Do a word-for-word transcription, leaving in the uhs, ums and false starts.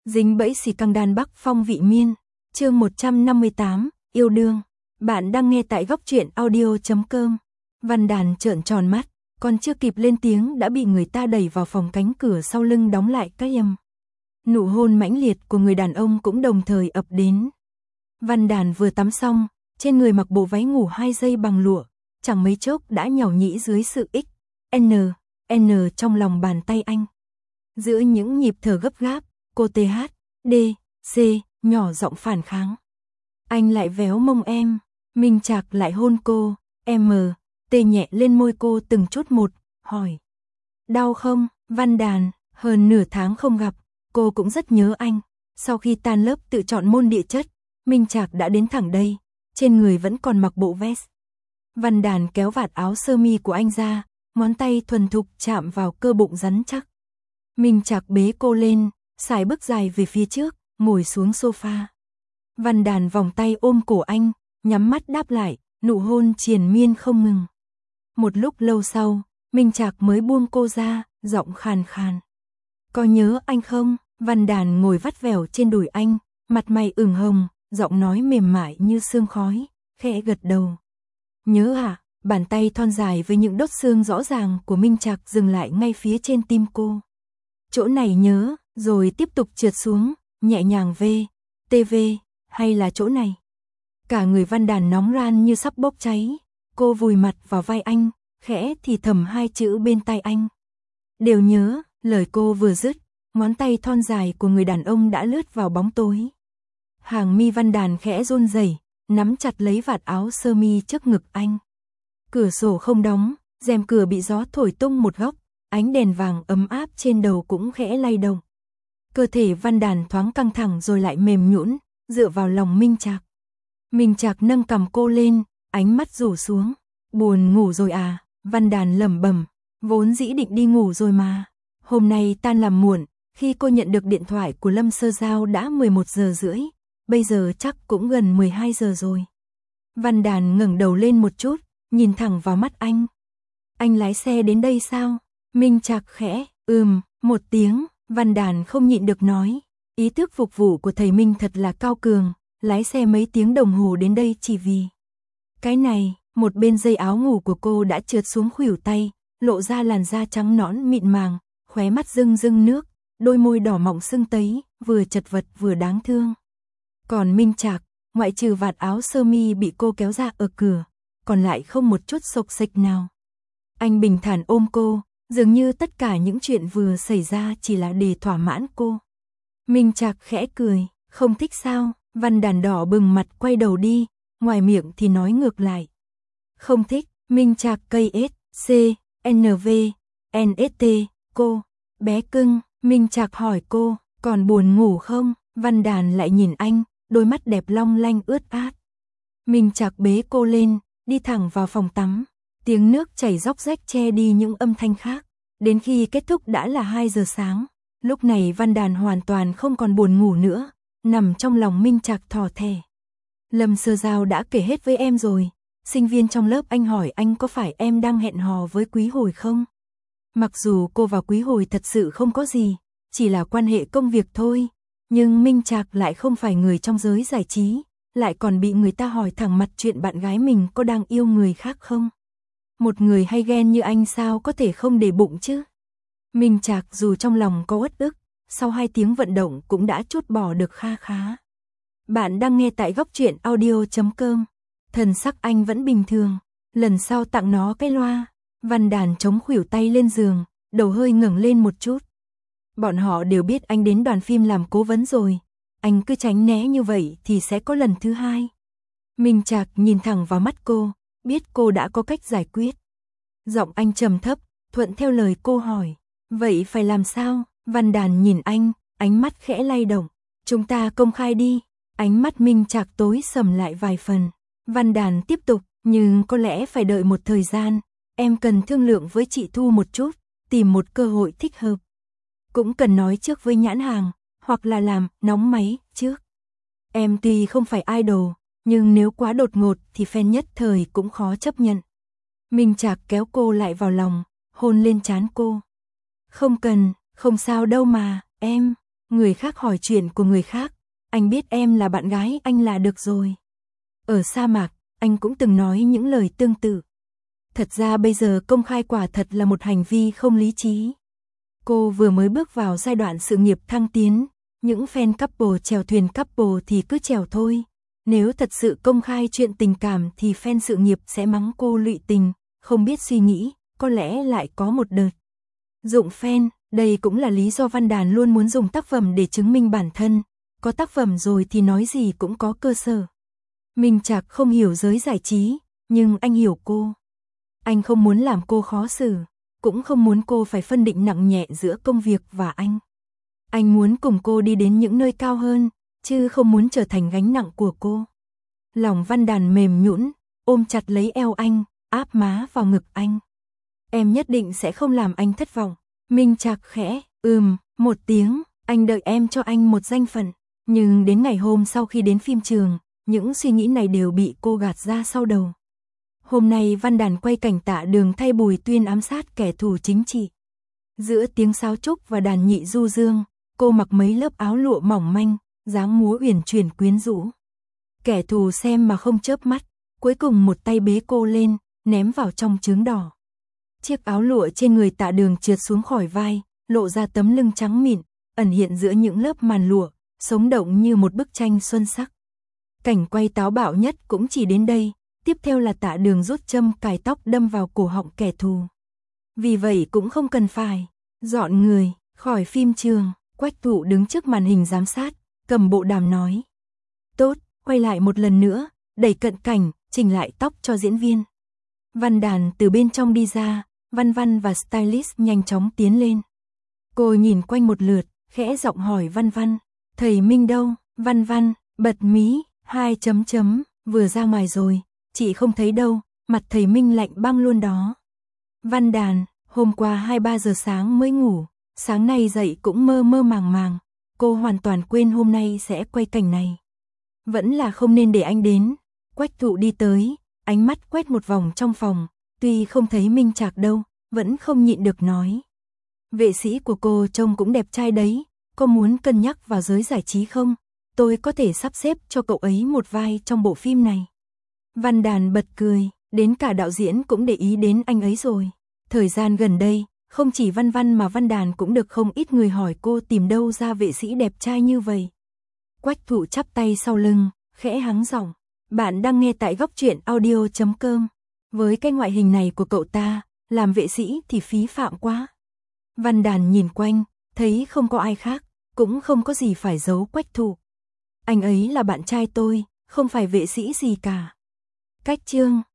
Dính bẫy xì căng đan Bắc Phong vị miên, chương một trăm năm mươi tám, yêu đương. Bạn đang nghe tại góc truyện audio chấm com. Văn Đàn trợn tròn mắt, còn chưa kịp lên tiếng đã bị người ta đẩy vào phòng, cánh cửa sau lưng đóng lại cái ầm. Nụ hôn mãnh liệt của người đàn ông cũng đồng thời ập đến. Văn Đàn vừa tắm xong, trên người mặc bộ váy ngủ hai dây bằng lụa, chẳng mấy chốc đã nhàu nhĩ dưới sự x, n, n trong lòng bàn tay anh. Giữa những nhịp thở gấp gáp, cô tê hát, đê, xê, nhỏ giọng phản kháng. Anh lại véo mông em, Minh Trạc lại hôn cô, em, tê nhẹ lên môi cô từng chút một, hỏi. Đau không, Văn Đàn, hơn nửa tháng không gặp, cô cũng rất nhớ anh. Sau khi tan lớp tự chọn môn địa chất, Minh Trạc đã đến thẳng đây, trên người vẫn còn mặc bộ vest. Văn Đàn kéo vạt áo sơ mi của anh ra, ngón tay thuần thục chạm vào cơ bụng rắn chắc. Minh Trạc bế cô lên, xài bước dài về phía trước, ngồi xuống sofa. Văn Đàn vòng tay ôm cổ anh, nhắm mắt đáp lại, nụ hôn triền miên không ngừng. Một lúc lâu sau, Minh Trạc mới buông cô ra, giọng khàn khàn. Có nhớ anh không? Văn Đàn ngồi vắt vẻo trên đùi anh, mặt mày ửng hồng, giọng nói mềm mại như sương khói, khẽ gật đầu. Nhớ à? Bàn tay thon dài với những đốt xương rõ ràng của Minh Trạc dừng lại ngay phía trên tim cô. Chỗ này nhớ, rồi tiếp tục trượt xuống, nhẹ nhàng về, tê vê, hay là chỗ này? Cả người Văn Đàn nóng ran như sắp bốc cháy, cô vùi mặt vào vai anh, khẽ thì thầm hai chữ bên tai anh. Đều nhớ, lời cô vừa dứt, ngón tay thon dài của người đàn ông đã lướt vào bóng tối. Hàng mi Văn Đàn khẽ run rẩy, nắm chặt lấy vạt áo sơ mi trước ngực anh. Cửa sổ không đóng, rèm cửa bị gió thổi tung một góc, ánh đèn vàng ấm áp trên đầu cũng khẽ lay động. Cơ thể Văn Đàn thoáng căng thẳng rồi lại mềm nhũn, dựa vào lòng Minh Trạc. Minh Trạc nâng cằm cô lên, ánh mắt rủ xuống. Buồn ngủ rồi à? Văn Đàn lẩm bẩm, vốn dĩ định đi ngủ rồi mà. Hôm nay tan làm muộn, khi cô nhận được điện thoại của Lâm Sơ Giao đã mười một giờ rưỡi, bây giờ chắc cũng gần mười hai giờ rồi. Văn Đàn ngẩng đầu lên một chút, nhìn thẳng vào mắt anh. Anh lái xe đến đây sao? Minh Trạc khẽ, ừm, một tiếng. Văn Đàn không nhịn được nói, ý thức phục vụ của thầy Minh thật là cao cường, lái xe mấy tiếng đồng hồ đến đây chỉ vì. Cái này, một bên dây áo ngủ của cô đã trượt xuống khuỷu tay, lộ ra làn da trắng nõn mịn màng, khóe mắt rưng rưng nước, đôi môi đỏ mọng sưng tấy, vừa chật vật vừa đáng thương. Còn Minh Trạc, ngoại trừ vạt áo sơ mi bị cô kéo ra ở cửa, còn lại không một chút xộc xệch nào. Anh bình thản ôm cô, dường như tất cả những chuyện vừa xảy ra chỉ là để thỏa mãn cô. Minh Trạc khẽ cười, không thích sao? Văn Đàn đỏ bừng mặt quay đầu đi, ngoài miệng thì nói ngược lại. Không thích. Minh Trạc cây S, C, N V, N S T, cô, bé cưng. Minh Trạc hỏi cô, còn buồn ngủ không? Văn Đàn lại nhìn anh, đôi mắt đẹp long lanh ướt át. Minh Trạc bế cô lên, đi thẳng vào phòng tắm. Tiếng nước chảy róc rách che đi những âm thanh khác. Đến khi kết thúc đã là hai giờ sáng. Lúc này Văn Đàn hoàn toàn không còn buồn ngủ nữa, nằm trong lòng Minh Trạc thỏ thẻ. Lâm Sơ Giao đã kể hết với em rồi. Sinh viên trong lớp anh hỏi anh có phải em đang hẹn hò với Quý Hồi không? Mặc dù cô và Quý Hồi thật sự không có gì, chỉ là quan hệ công việc thôi. Nhưng Minh Trạc lại không phải người trong giới giải trí, lại còn bị người ta hỏi thẳng mặt chuyện bạn gái mình có đang yêu người khác không? Một người hay ghen như anh sao có thể không để bụng chứ? Minh Trạc dù trong lòng có uất ức, sau hai tiếng vận động cũng đã trút bỏ được kha khá. Bạn đang nghe tại góc truyện audio chấm com. Thần sắc anh vẫn bình thường, lần sau tặng nó cái loa. Văn Đàn chống khuỷu tay lên giường, đầu hơi ngẩng lên một chút. Bọn họ đều biết anh đến đoàn phim làm cố vấn rồi, anh cứ tránh né như vậy thì sẽ có lần thứ hai. Minh Trạc nhìn thẳng vào mắt cô, biết cô đã có cách giải quyết. Giọng anh trầm thấp, thuận theo lời cô hỏi. Vậy phải làm sao? Văn Đàn nhìn anh, ánh mắt khẽ lay động. Chúng ta công khai đi. Ánh mắt Minh Trạc tối sầm lại vài phần. Văn Đàn tiếp tục, nhưng có lẽ phải đợi một thời gian. Em cần thương lượng với chị Thu một chút, tìm một cơ hội thích hợp. Cũng cần nói trước với nhãn hàng, hoặc là làm nóng máy trước. Em tuy không phải idol, nhưng nếu quá đột ngột thì fan nhất thời cũng khó chấp nhận. Minh Trạc kéo cô lại vào lòng, hôn lên trán cô. Không cần, không sao đâu mà, em. người khác hỏi chuyện của người khác, anh biết em là bạn gái anh là được rồi. Ở sa mạc, anh cũng từng nói những lời tương tự. Thật ra bây giờ công khai quả thật là một hành vi không lý trí. Cô vừa mới bước vào giai đoạn sự nghiệp thăng tiến, những fan couple chèo thuyền couple thì cứ chèo thôi. Nếu thật sự công khai chuyện tình cảm thì fan sự nghiệp sẽ mắng cô lụy tình, không biết suy nghĩ, có lẽ lại có một đợt dụng fan. Đây cũng là lý do Văn Đàn luôn muốn dùng tác phẩm để chứng minh bản thân. Có tác phẩm rồi thì nói gì cũng có cơ sở. Minh Trạc không hiểu giới giải trí, nhưng anh hiểu cô. Anh không muốn làm cô khó xử, cũng không muốn cô phải phân định nặng nhẹ giữa công việc và anh. Anh muốn cùng cô đi đến những nơi cao hơn, chứ không muốn trở thành gánh nặng của cô. Lòng Văn Đàn mềm nhũn, ôm chặt lấy eo anh, áp má vào ngực anh. Em nhất định sẽ không làm anh thất vọng. Minh Trạc khẽ, ừm, một tiếng, anh đợi em cho anh một danh phận. Nhưng đến ngày hôm sau khi đến phim trường, những suy nghĩ này đều bị cô gạt ra sau đầu. Hôm nay Văn Đàn quay cảnh Tạ Đường thay Bùi Tuyên ám sát kẻ thù chính trị. Giữa tiếng sáo trúc và đàn nhị du dương, cô mặc mấy lớp áo lụa mỏng manh, dáng múa uyển chuyển quyến rũ. Kẻ thù xem mà không chớp mắt, cuối cùng một tay bế cô lên, ném vào trong chướng đỏ. Chiếc áo lụa trên người Tạ Đường trượt xuống khỏi vai, lộ ra tấm lưng trắng mịn, ẩn hiện giữa những lớp màn lụa, sống động như một bức tranh xuân sắc. Cảnh quay táo bạo nhất cũng chỉ đến đây, tiếp theo là Tạ Đường rút châm cài tóc đâm vào cổ họng kẻ thù. Vì vậy cũng không cần phải dọn người khỏi phim trường. Quách Thụ đứng trước màn hình giám sát, cầm bộ đàm nói: "Tốt, quay lại một lần nữa, đẩy cận cảnh, chỉnh lại tóc cho diễn viên." Văn Đàn từ bên trong đi ra, Văn Văn và stylist nhanh chóng tiến lên. Cô nhìn quanh một lượt, khẽ giọng hỏi Văn Văn: "Thầy Minh đâu?" Văn Văn bật mí, hai chấm chấm, vừa ra ngoài rồi, chị không thấy đâu, mặt thầy Minh lạnh băng luôn đó. Văn Đàn, hôm qua hai ba giờ sáng mới ngủ, sáng nay dậy cũng mơ mơ màng màng, cô hoàn toàn quên hôm nay sẽ quay cảnh này. Vẫn là không nên để anh đến. Quách Thụ đi tới, ánh mắt quét một vòng trong phòng, tuy không thấy Minh Trạc đâu, vẫn không nhịn được nói: "Vệ sĩ của cô trông cũng đẹp trai đấy, có muốn cân nhắc vào giới giải trí không? Tôi có thể sắp xếp cho cậu ấy một vai trong bộ phim này." Văn Đàn bật cười, đến cả đạo diễn cũng để ý đến anh ấy rồi. Thời gian gần đây, không chỉ Văn Văn mà Văn Đàn cũng được không ít người hỏi cô tìm đâu ra vệ sĩ đẹp trai như vậy. Quách Thụ chắp tay sau lưng, khẽ hắng giọng: "Bạn đang nghe tại góc truyện audio chấm com. Với cái ngoại hình này của cậu ta, làm vệ sĩ thì phí phạm quá." Văn Đàn nhìn quanh, thấy không có ai khác, cũng không có gì phải giấu Quách Thụ. "Anh ấy là bạn trai tôi, không phải vệ sĩ gì cả." Cách chương